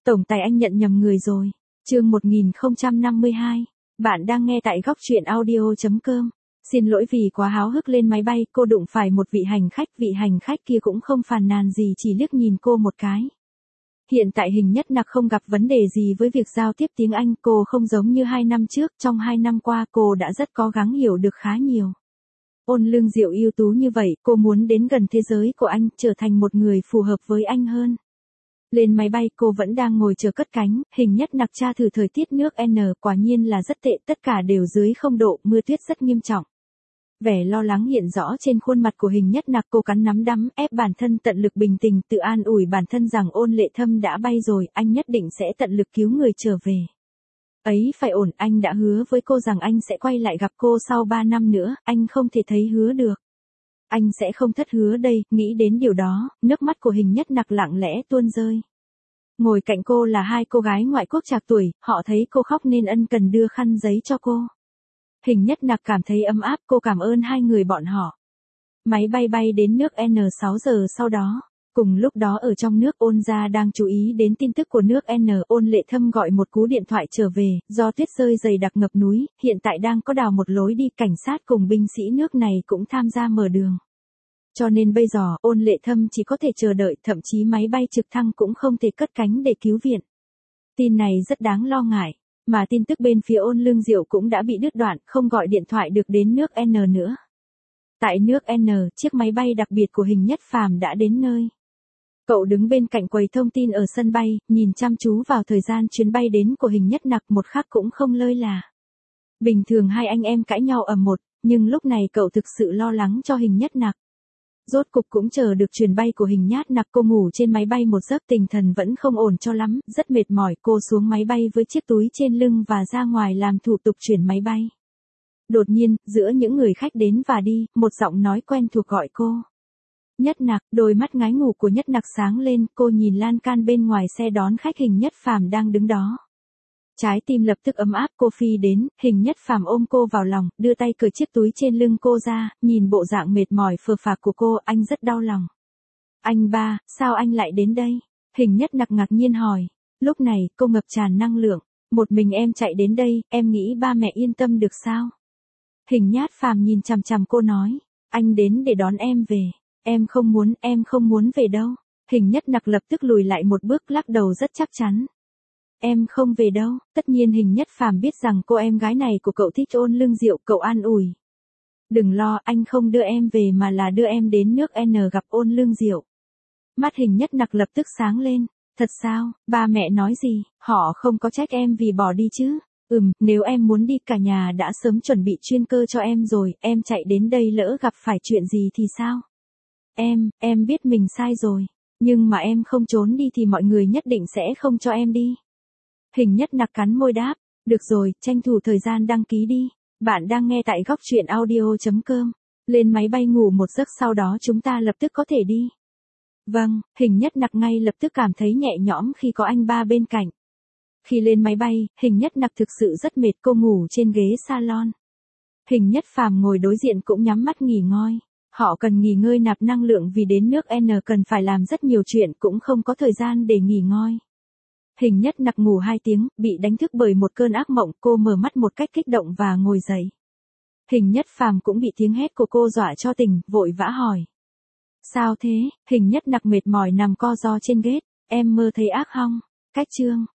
Tổng tài anh nhận nhầm người rồi. Chương 1052. Bạn đang nghe tại góc truyện audio.com. Xin lỗi vì quá háo hức lên máy bay, cô đụng phải một vị hành khách kia cũng không phàn nàn gì, chỉ liếc nhìn cô một cái. Hiện tại Hình Nhất Nặc không gặp vấn đề gì với việc giao tiếp tiếng Anh, cô không giống như 2 năm trước, trong 2 năm qua cô đã rất cố gắng hiểu được khá nhiều. Ôn Lương Diệu ưu tú như vậy, cô muốn đến gần thế giới của anh, trở thành một người phù hợp với anh hơn. Lên máy bay cô vẫn đang ngồi chờ cất cánh, Hình Nhất Nặc tra thử thời tiết nước N, quả nhiên là rất tệ, tất cả đều dưới 0 độ, mưa tuyết rất nghiêm trọng. Vẻ lo lắng hiện rõ trên khuôn mặt của Hình Nhất Nặc, cô cắn nắm đấm, ép bản thân tận lực bình tĩnh, tự an ủi bản thân rằng Ôn Lệ Thâm đã bay rồi, anh nhất định sẽ tận lực cứu người trở về. Ấy phải ổn, anh đã hứa với cô rằng anh sẽ quay lại gặp cô sau 3 năm nữa, anh không thể thấy hứa được. Anh sẽ không thất hứa đây, nghĩ đến điều đó, nước mắt của Hình Nhất Nặc lặng lẽ tuôn rơi. Ngồi cạnh cô là 2 cô gái ngoại quốc trạc tuổi, họ thấy cô khóc nên ân cần đưa khăn giấy cho cô. Hình Nhất Nặc cảm thấy ấm áp, cô cảm ơn 2 người bọn họ. Máy bay bay đến nước N 6 giờ sau đó. Cùng lúc đó ở trong nước, Ôn gia đang chú ý đến tin tức của nước N. Ôn Lệ Thâm gọi một cú điện thoại trở về, do tuyết rơi dày đặc ngập núi, hiện tại đang có đào một lối đi, cảnh sát cùng binh sĩ nước này cũng tham gia mở đường. Cho nên bây giờ, Ôn Lệ Thâm chỉ có thể chờ đợi, thậm chí máy bay trực thăng cũng không thể cất cánh để cứu viện. Tin này rất đáng lo ngại, mà tin tức bên phía Ôn Lương Diệu cũng đã bị đứt đoạn, không gọi điện thoại được đến nước N nữa. Tại nước N, chiếc máy bay đặc biệt của Hình Nhất Phàm đã đến nơi. Cậu đứng bên cạnh quầy thông tin ở sân bay, nhìn chăm chú vào thời gian chuyến bay đến của Hình Nhất Nặc, một khắc cũng không lơi là. Bình thường 2 anh em cãi nhau ầm một, nhưng lúc này cậu thực sự lo lắng cho Hình Nhất Nặc. Rốt cục cũng chờ được chuyến bay của Hình Nhất Nặc, cô ngủ trên máy bay một giấc, tinh thần vẫn không ổn cho lắm, rất mệt mỏi, cô xuống máy bay với chiếc túi trên lưng và ra ngoài làm thủ tục chuyển máy bay. Đột nhiên, giữa những người khách đến và đi, một giọng nói quen thuộc gọi cô. Nhất Nặc, đôi mắt ngái ngủ của Nhất Nặc sáng lên, cô nhìn lan can bên ngoài xe đón khách Hình Nhất Phàm đang đứng đó. Trái tim lập tức ấm áp, cô phi đến, Hình Nhất Phàm ôm cô vào lòng, đưa tay cởi chiếc túi trên lưng cô ra, nhìn bộ dạng mệt mỏi phờ phạc của cô, anh rất đau lòng. Anh ba, sao anh lại đến đây? Hình Nhất Nặc ngạc nhiên hỏi. Lúc này, cô ngập tràn năng lượng. Một mình em chạy đến đây, em nghĩ ba mẹ yên tâm được sao? Hình Nhất Phàm nhìn chằm chằm cô nói. Anh đến để đón em về. Em không muốn về đâu. Hình Nhất Nặc lập tức lùi lại một bước, lắc đầu rất chắc chắn. Em không về đâu. Tất nhiên Hình Nhất Phàm biết rằng cô em gái này của cậu thích Ôn Lương Diệu, cậu an ủi. Đừng lo, anh không đưa em về mà là đưa em đến nước N gặp Ôn Lương Diệu. Mắt Hình Nhất Nặc lập tức sáng lên. Thật sao, ba mẹ nói gì, họ không có trách em vì bỏ đi chứ? Nếu em muốn đi, cả nhà đã sớm chuẩn bị chuyên cơ cho em rồi, em chạy đến đây lỡ gặp phải chuyện gì thì sao? Em biết mình sai rồi, nhưng mà em không trốn đi thì mọi người nhất định sẽ không cho em đi. Hình Nhất Nặc cắn môi đáp, được rồi, tranh thủ thời gian đăng ký đi. Bạn đang nghe tại góc truyện audio.com. Lên máy bay ngủ một giấc, sau đó chúng ta lập tức có thể đi. Vâng, Hình Nhất Nặc ngay lập tức cảm thấy nhẹ nhõm khi có anh ba bên cạnh. Khi lên máy bay, Hình Nhất Nặc thực sự rất mệt, cô ngủ trên ghế salon. Hình Nhất Phàm ngồi đối diện cũng nhắm mắt nghỉ ngơi. Họ cần nghỉ ngơi nạp năng lượng vì đến nước N cần phải làm rất nhiều chuyện, cũng không có thời gian để nghỉ ngơi. Hình Nhất Nặc ngủ 2 tiếng, bị đánh thức bởi một cơn ác mộng, cô mở mắt một cách kích động và ngồi dậy. Hình Nhất Phàm cũng bị tiếng hét của cô dọa cho tỉnh, vội vã hỏi. Sao thế? Hình Nhất Nặc mệt mỏi nằm co ro trên ghế. Em mơ thấy ác hong. Cách chương.